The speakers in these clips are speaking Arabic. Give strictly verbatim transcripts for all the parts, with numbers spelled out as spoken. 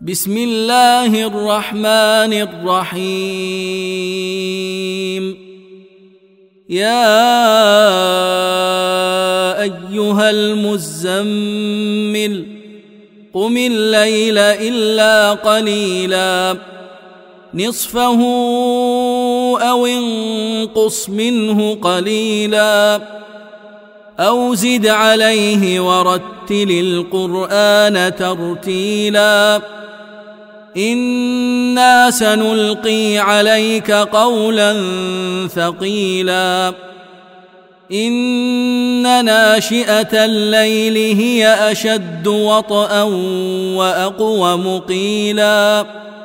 بسم الله الرحمن الرحيم. يا أيها المزمل قم الليل إلا قليلا نصفه أو انقص منه قليلا أو زد عليه ورتل القرآن ترتيلا إنا سنلقي عليك قولا ثقيلا إن ناشئة الليل هي أشد وطئا وأقوم قيلا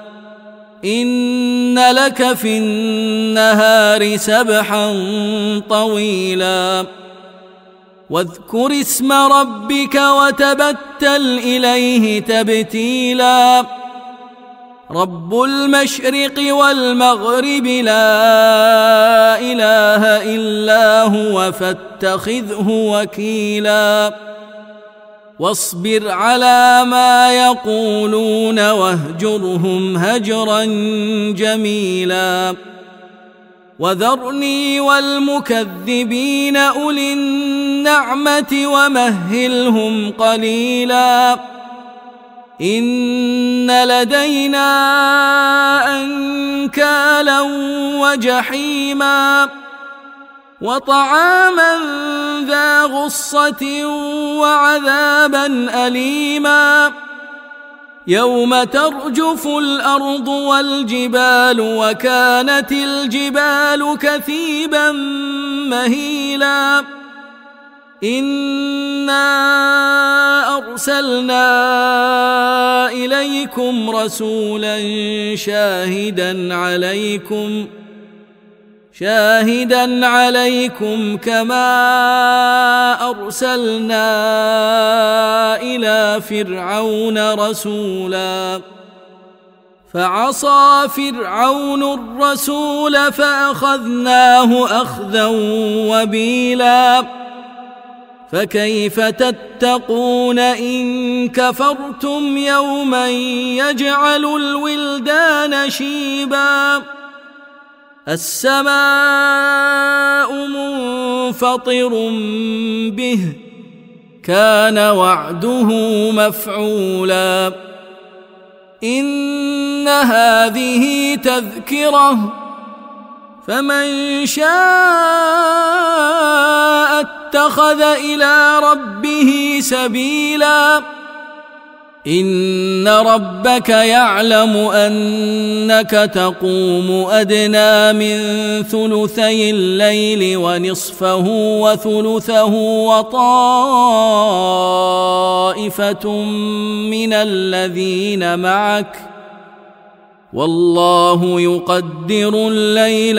إن لك في النهار سبحا طويلا واذكر اسم ربك وتبتل إليه تبتيلا رب المشرق والمغرب لا إله إلا هو فاتخذه وكيلا واصبر على ما يقولون واهجرهم هجرا جميلا وذرني والمكذبين أولي النعمة ومهلهم قليلا إن لدينا أنكالا وجحيما وطعاما ذا غصة وعذابا أليما يوم ترجف الأرض والجبال وكانت الجبال كثيبا مهيلا إنا أرسلنا إليكم رسولا شاهدا عليكم شاهدا عليكم كما أرسلنا إلى فرعون رسولا فعصى فرعون الرسول فأخذناه أخذا وبيلا فكيف تتقون إن كفرتم يوما يجعل الولدان شيبا السماء منفطر به كان وعده مفعولا إن هذه تذكرة فمن شاء اتخذ إلى ربه سبيلا إن ربك يعلم أنك تقوم أدنى من ثلثي الليل ونصفه وثلثه وطائفة من الذين معك والله يقدر الليل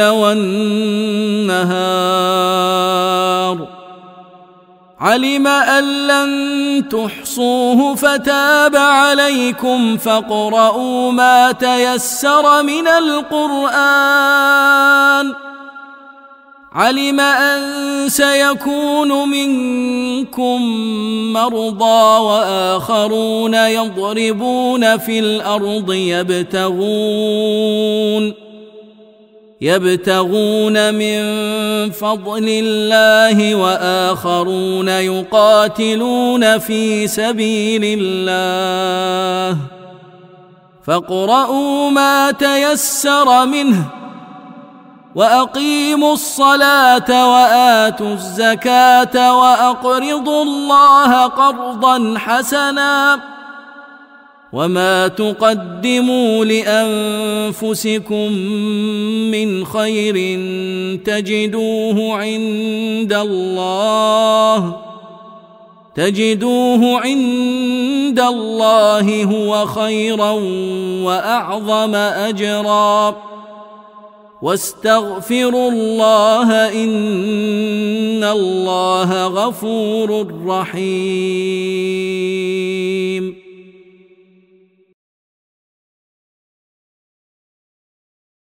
والنهار علم أن لن تحصوه فتاب عليكم فاقرؤوا ما تيسر من القرآن علم أن سيكون منكم مرضى وآخرون يضربون في الأرض يبتغون يبتغون من فضل الله وآخرون يقاتلون في سبيل الله فاقرؤوا ما تيسر منه وأقيموا الصلاة وآتوا الزكاة وأقرضوا الله قرضا حسنا وما تقدموا لأنفسكم من خير تجدوه عند الله تجدوه عند الله هو خيرا وأعظم أجرا واستغفروا الله إن الله غفور رحيم.